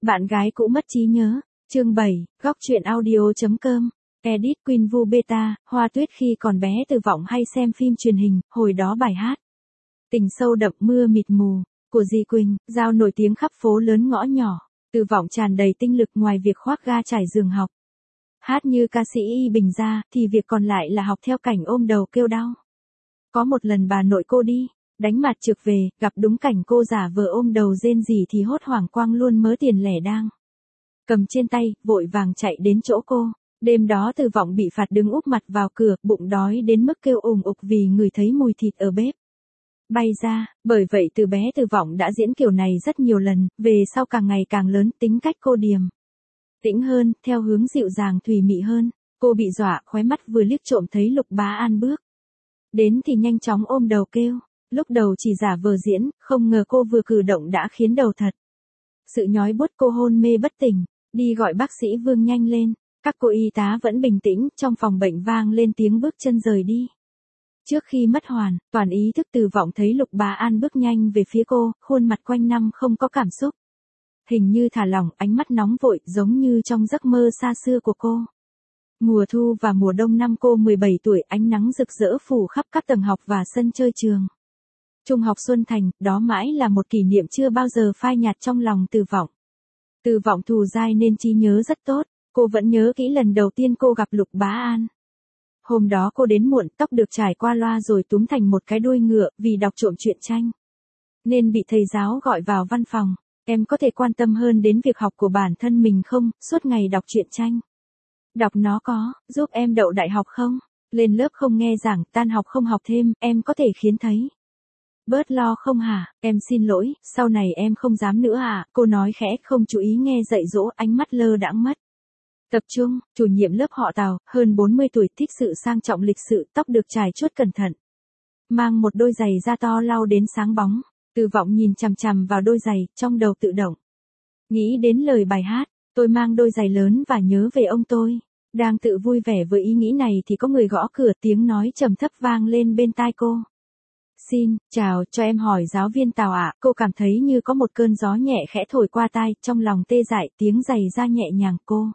Bạn gái cũ mất trí nhớ. Chương 7, góc truyện audio.com. Edit Queen Vu Beta, Hoa Tuyết khi còn bé Từ Vọng hay xem phim truyền hình, hồi đó bài hát Tình sâu đậm mưa mịt mù của Di Quỳnh, Giao nổi tiếng khắp phố lớn ngõ nhỏ. Từ Vọng tràn đầy tinh lực ngoài việc khoác ga trải giường học. Hát như ca sĩ Y Bình ra, thì việc còn lại là học theo cảnh ôm đầu kêu đau. Có một lần bà nội cô đi đánh mặt trược về, gặp đúng cảnh cô giả vờ ôm đầu rên rỉ thì hốt hoảng quăng luôn mớ tiền lẻ đang cầm trên tay, vội vàng chạy đến chỗ cô. Đêm đó Từ Vọng bị phạt đứng úp mặt vào cửa, bụng đói đến mức kêu ủng ục vì ngửi thấy mùi thịt ở bếp bay ra. Bởi vậy từ bé Từ Vọng đã diễn kiểu này rất nhiều lần, về sau càng ngày càng lớn, tính cách cô điềm tĩnh hơn, theo hướng dịu dàng thùy mị hơn. Cô bị dọa, khóe mắt vừa liếc trộm thấy Lục Bá An bước đến thì nhanh chóng ôm đầu kêu. Lúc đầu chỉ giả vờ diễn, không ngờ cô vừa cử động đã khiến đầu thật sự nhói buốt, cô hôn mê bất tỉnh. Đi gọi bác sĩ Vương nhanh lên. Các cô y tá vẫn bình tĩnh, trong phòng bệnh vang lên tiếng bước chân rời đi. Trước khi mất hoàn toàn ý thức, Từ Vọng thấy Lục Bá An bước nhanh về phía cô, khuôn mặt quanh năm không có cảm xúc. Hình như thả lỏng, ánh mắt nóng vội, giống như trong giấc mơ xa xưa của cô. Mùa thu và mùa đông năm cô 17 tuổi, ánh nắng rực rỡ phủ khắp các tầng học và sân chơi trường Trung học Xuân Thành, đó mãi là một kỷ niệm chưa bao giờ phai nhạt trong lòng Từ Vọng. Từ Vọng thù dai nên trí nhớ rất tốt, cô vẫn nhớ kỹ lần đầu tiên cô gặp Lục Bá An. Hôm đó cô đến muộn, tóc được trải qua loa rồi túm thành một cái đuôi ngựa, vì đọc trộm truyện tranh nên bị thầy giáo gọi vào văn phòng. Em có thể quan tâm hơn đến việc học của bản thân mình không, suốt ngày đọc truyện tranh. Đọc nó có giúp em đậu đại học không? Lên lớp không nghe giảng, tan học không học thêm, em có thể khiến thấy bớt lo không hả? Em xin lỗi, sau này em không dám nữa à? Cô nói khẽ, không chú ý nghe dạy dỗ, ánh mắt lơ đãng mất tập trung. Chủ nhiệm lớp họ Tào, hơn 40 tuổi, thích sự sang trọng lịch sự, tóc được trải chuốt cẩn thận, mang một đôi giày da to lau đến sáng bóng. Từ Vọng nhìn chằm chằm vào đôi giày, trong đầu tự động nghĩ đến lời bài hát Tôi mang đôi giày lớn và nhớ về ông tôi. Đang tự vui vẻ với ý nghĩ này thì có người gõ cửa, tiếng nói trầm thấp vang lên bên tai cô. Xin chào, cho em hỏi giáo viên Tào ạ. Cô cảm thấy như có một cơn gió nhẹ khẽ thổi qua tai, trong lòng tê dại, tiếng giày da nhẹ nhàng. Cô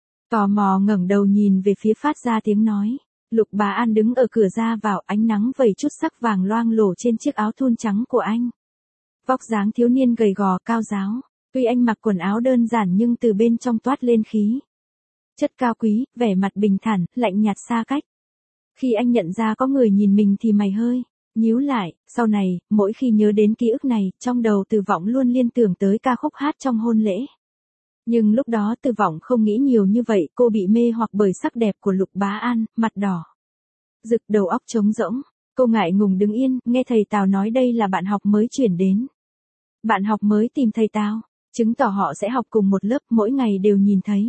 tò mò ngẩng đầu nhìn về phía phát ra tiếng nói. Lục Bá An đứng ở cửa ra vào, ánh nắng vẩy chút sắc vàng loang lổ trên chiếc áo thun trắng của anh. Vóc dáng thiếu niên gầy gò cao ráo, tuy anh mặc quần áo đơn giản nhưng từ bên trong toát lên khí chất cao quý, vẻ mặt bình thản, lạnh nhạt xa cách. Khi anh nhận ra có người nhìn mình thì mày hơi nhíu lại. Sau này, mỗi khi nhớ đến ký ức này, trong đầu Từ Vọng luôn liên tưởng tới ca khúc hát trong hôn lễ. Nhưng lúc đó Từ Vọng không nghĩ nhiều như vậy, cô bị mê hoặc bởi sắc đẹp của Lục Bá An, mặt đỏ rực, đầu óc trống rỗng. Cô ngại ngùng đứng yên, nghe thầy Tào nói đây là bạn học mới chuyển đến. Bạn học mới tìm thầy Tào, chứng tỏ họ sẽ học cùng một lớp, mỗi ngày đều nhìn thấy.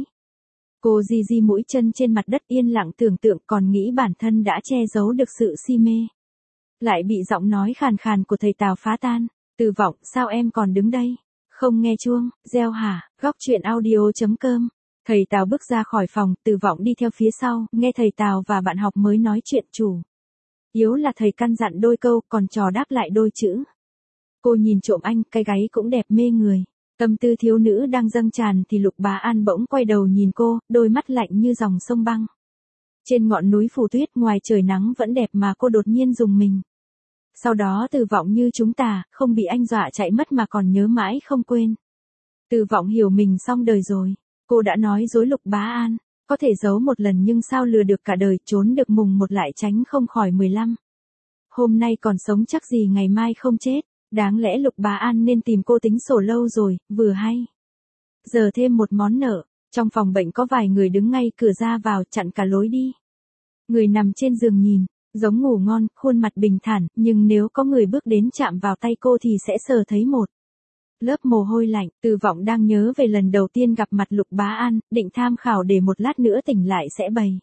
Cô di di mũi chân trên mặt đất, yên lặng tưởng tượng, còn nghĩ bản thân đã che giấu được sự si mê. Lại bị giọng nói khàn khàn của thầy Tào phá tan. Từ Vọng, sao em còn đứng đây? Không nghe chuông reo hả? Góc truyện audio.com. Thầy Tào bước ra khỏi phòng, Từ Vọng đi theo phía sau, nghe thầy Tào và bạn học mới nói chuyện chủ yếu là thầy căn dặn đôi câu, còn trò đáp lại đôi chữ. Cô nhìn trộm anh, cái gáy cũng đẹp mê người. Tâm tư thiếu nữ đang dâng tràn thì Lục Bá An bỗng quay đầu nhìn cô, đôi mắt lạnh như dòng sông băng. Trên ngọn núi phủ tuyết, ngoài trời nắng vẫn đẹp mà cô đột nhiên rùng mình. Sau đó Từ Vọng như chúng ta, không bị anh dọa chạy mất mà còn nhớ mãi không quên. Từ Vọng hiểu mình xong đời rồi. Cô đã nói dối Lục Bá An. Có thể giấu một lần nhưng sao lừa được cả đời, trốn được mùng một lại tránh không khỏi 15. Hôm nay còn sống chắc gì ngày mai không chết. Đáng lẽ Lục Bá An nên tìm cô tính sổ lâu rồi, vừa hay giờ thêm một món nợ. Trong phòng bệnh có vài người đứng ngay cửa ra vào, chặn cả lối đi. Người nằm trên giường nhìn giống ngủ ngon, khuôn mặt bình thản, nhưng nếu có người bước đến chạm vào tay cô thì sẽ sờ thấy một lớp mồ hôi lạnh. Từ Vọng đang nhớ về lần đầu tiên gặp mặt Lục Bá An, định tham khảo để một lát nữa tỉnh lại sẽ bày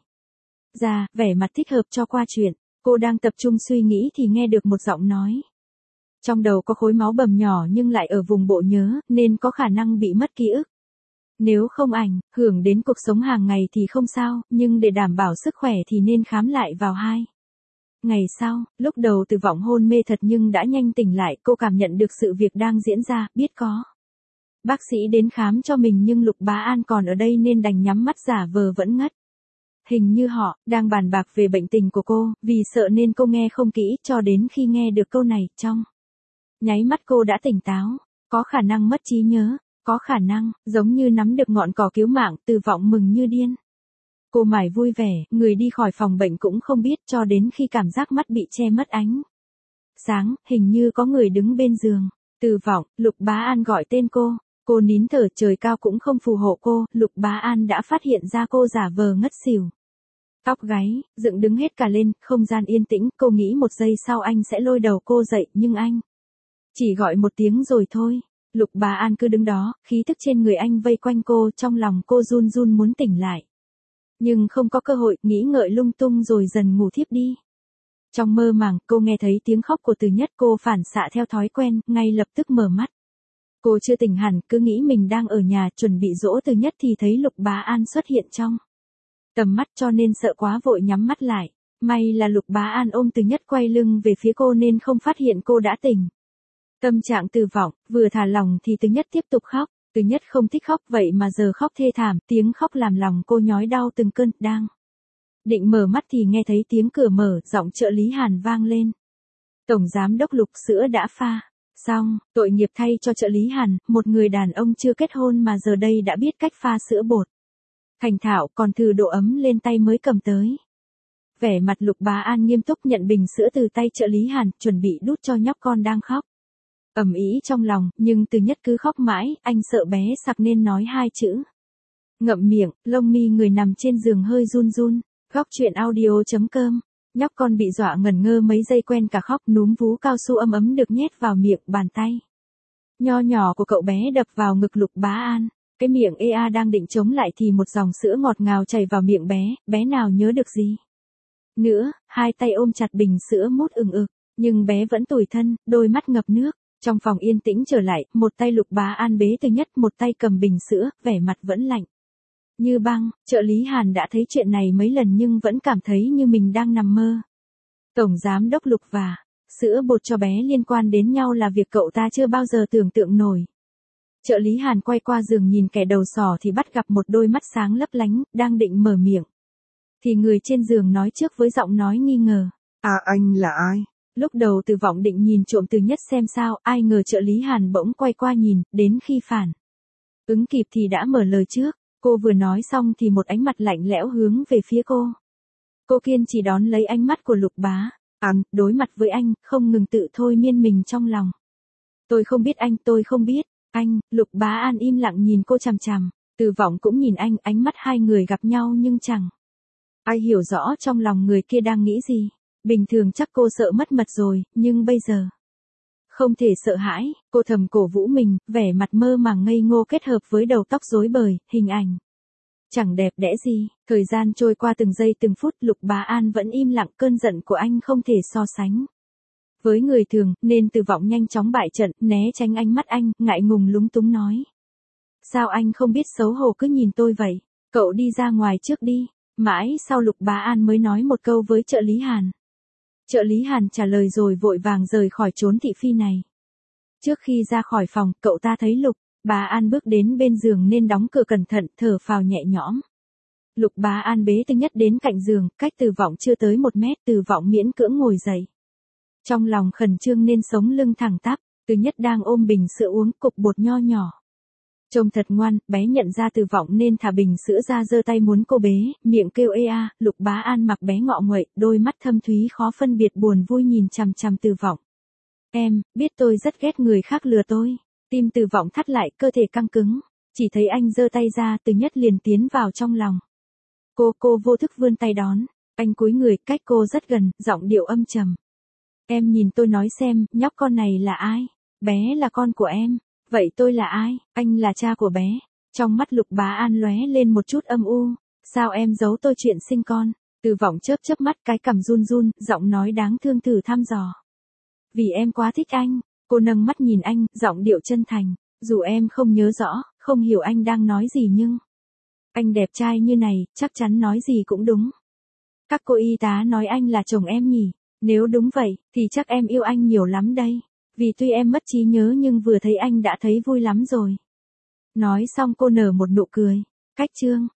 ra vẻ mặt thích hợp cho qua chuyện. Cô đang tập trung suy nghĩ thì nghe được một giọng nói. Trong đầu có khối máu bầm nhỏ nhưng lại ở vùng bộ nhớ, nên có khả năng bị mất ký ức. Nếu không ảnh hưởng đến cuộc sống hàng ngày thì không sao, nhưng để đảm bảo sức khỏe thì nên khám lại vào 2 ngày sau. Lúc đầu Từ Vọng hôn mê thật nhưng đã nhanh tỉnh lại, cô cảm nhận được sự việc đang diễn ra, biết có Bác sĩ đến khám cho mình nhưng Lục Bá An còn ở đây nên đành nhắm mắt giả vờ vẫn ngất. Hình như họ đang bàn bạc về bệnh tình của cô, vì sợ nên cô nghe không kỹ cho đến khi nghe được câu này trong nháy mắt cô đã tỉnh táo, có khả năng mất trí nhớ, có khả năng, giống như nắm được ngọn cỏ cứu mạng, Từ Vọng mừng như điên. Cô mải vui vẻ, người đi khỏi phòng bệnh cũng không biết cho đến khi cảm giác mắt bị che mất ánh sáng, hình như có người đứng bên giường. Từ Vọng, Lục Bá An gọi tên cô nín thở trời cao cũng không phù hộ cô, Lục Bá An đã phát hiện ra cô giả vờ ngất xỉu. Tóc gáy, dựng đứng hết cả lên, không gian yên tĩnh, cô nghĩ một giây sau anh sẽ lôi đầu cô dậy, nhưng anh chỉ gọi một tiếng rồi thôi. Lục Bá An cứ đứng đó, khí thức trên người anh vây quanh cô, trong lòng cô run run muốn tỉnh lại. Nhưng không có cơ hội, nghĩ ngợi lung tung rồi dần ngủ thiếp đi. Trong mơ màng, cô nghe thấy tiếng khóc của Từ Nhất, cô phản xạ theo thói quen, ngay lập tức mở mắt. Cô chưa tỉnh hẳn, cứ nghĩ mình đang ở nhà chuẩn bị dỗ Từ Nhất thì thấy Lục Bá An xuất hiện trong tầm mắt cho nên sợ quá vội nhắm mắt lại. May là Lục Bá An ôm Từ Nhất quay lưng về phía cô nên không phát hiện cô đã tỉnh. Tâm trạng Từ Vọng, vừa thả lòng thì Từ Nhất tiếp tục khóc. Từ Nhất không thích khóc vậy mà giờ khóc thê thảm, tiếng khóc làm lòng cô nhói đau từng cơn, đang định mở mắt thì nghe thấy tiếng cửa mở, giọng trợ lý Hàn vang lên. Tổng giám đốc Lục, sữa đã pha xong, tội nghiệp thay cho trợ lý Hàn, một người đàn ông chưa kết hôn mà giờ đây đã biết cách pha sữa bột thành thạo, còn thử độ ấm lên tay mới cầm tới. Vẻ mặt Lục Bá An nghiêm túc nhận bình sữa từ tay trợ lý Hàn, chuẩn bị đút cho nhóc con đang khóc ầm ĩ trong lòng, nhưng Từ Nhất cứ khóc mãi, anh sợ bé sặc nên nói hai chữ. Ngậm miệng, lông mi người nằm trên giường hơi run run. Góc chuyện audio.com. Nhóc con bị dọa ngẩn ngơ mấy giây quen cả khóc, núm vú cao su ấm ấm được nhét vào miệng, bàn tay nho nhỏ của cậu bé đập vào ngực Lục Bá An. Cái miệng ea đang định chống lại thì một dòng sữa ngọt ngào chảy vào miệng bé nào nhớ được gì nữa, hai tay ôm chặt bình sữa mút ừng ực, nhưng bé vẫn tủi thân, đôi mắt ngập nước. Trong phòng yên tĩnh trở lại, một tay Lục Bá An bế Từ Nhất, một tay cầm bình sữa, vẻ mặt vẫn lạnh như băng. Trợ lý Hàn đã thấy chuyện này mấy lần nhưng vẫn cảm thấy như mình đang nằm mơ. Tổng giám đốc Lục và sữa bột cho bé liên quan đến nhau là việc cậu ta chưa bao giờ tưởng tượng nổi. Trợ lý Hàn quay qua giường nhìn kẻ đầu sỏ thì bắt gặp một đôi mắt sáng lấp lánh, đang định mở miệng thì người trên giường nói trước với giọng nói nghi ngờ. À, anh là ai? Lúc đầu Từ Vọng định nhìn trộm Từ Nhất xem sao, ai ngờ trợ lý Hàn bỗng quay qua nhìn, đến khi phản ứng kịp thì đã mở lời trước. Cô vừa nói xong thì một ánh mặt lạnh lẽo hướng về phía cô. Cô kiên trì đón lấy ánh mắt của Lục Bá An, đối mặt với anh, không ngừng tự thôi miên mình trong lòng. Tôi không biết anh, tôi không biết anh. Lục Bá An im lặng nhìn cô chằm chằm. Từ Vọng cũng nhìn anh, ánh mắt hai người gặp nhau nhưng chẳng ai hiểu rõ trong lòng người kia đang nghĩ gì. Bình thường chắc cô sợ mất mật rồi, nhưng bây giờ không thể sợ hãi, cô thầm cổ vũ mình, vẻ mặt mơ màng ngây ngô kết hợp với đầu tóc rối bời, hình ảnh chẳng đẹp đẽ gì. Thời gian trôi qua từng giây từng phút, Lục Bá An vẫn im lặng, cơn giận của anh không thể so sánh với người thường, nên Từ Vọng nhanh chóng bại trận, né tránh ánh mắt anh, ngại ngùng lúng túng nói. Sao anh không biết xấu hổ cứ nhìn tôi vậy? Cậu đi ra ngoài trước đi. Mãi sau Lục Bá An mới nói một câu với trợ lý Hàn. Trợ lý Hàn trả lời rồi vội vàng rời khỏi chốn thị phi này. Trước khi ra khỏi phòng, cậu ta thấy Lục Bá An bước đến bên giường nên đóng cửa cẩn thận, thở phào nhẹ nhõm. Lục Bá An bế Từ Nhất đến cạnh giường, cách Từ Vọng chưa tới 1 mét, Từ Vọng miễn cưỡng ngồi dậy. Trong lòng khẩn trương nên sống lưng thẳng tắp, Từ Nhất đang ôm bình sữa uống, cục bột nho nhỏ. Trông thật ngoan, bé nhận ra Từ Vọng nên thả bình sữa ra giơ tay muốn cô bế, miệng kêu ê a. Lục Bá An mặc bé ngọ nguậy, đôi mắt thâm thúy khó phân biệt buồn vui nhìn chằm chằm Từ Vọng. Em, biết tôi rất ghét người khác lừa tôi. Tim Từ Vọng thắt lại, cơ thể căng cứng. Chỉ thấy anh giơ tay ra, Từ Nhất liền tiến vào trong lòng. Cô vô thức vươn tay đón. Anh cúi người, cách cô rất gần, giọng điệu âm trầm. Em nhìn tôi nói xem, nhóc con này là ai? Bé là con của em. Vậy tôi là ai? Anh là cha của bé. Trong mắt Lục Bá An lóe lên một chút âm u. Sao em giấu tôi chuyện sinh con? Từ Vọng chớp mắt, cái cằm run run, giọng nói đáng thương thử thăm dò. Vì em quá thích anh. Cô nâng mắt nhìn anh, giọng điệu chân thành. Dù em không nhớ rõ, không hiểu anh đang nói gì nhưng anh đẹp trai như này, chắc chắn nói gì cũng đúng. Các cô y tá nói anh là chồng em nhỉ? Nếu đúng vậy, thì chắc em yêu anh nhiều lắm đây. Vì tuy em mất trí nhớ nhưng vừa thấy anh đã thấy vui lắm rồi. Nói xong cô nở một nụ cười. Cách chương.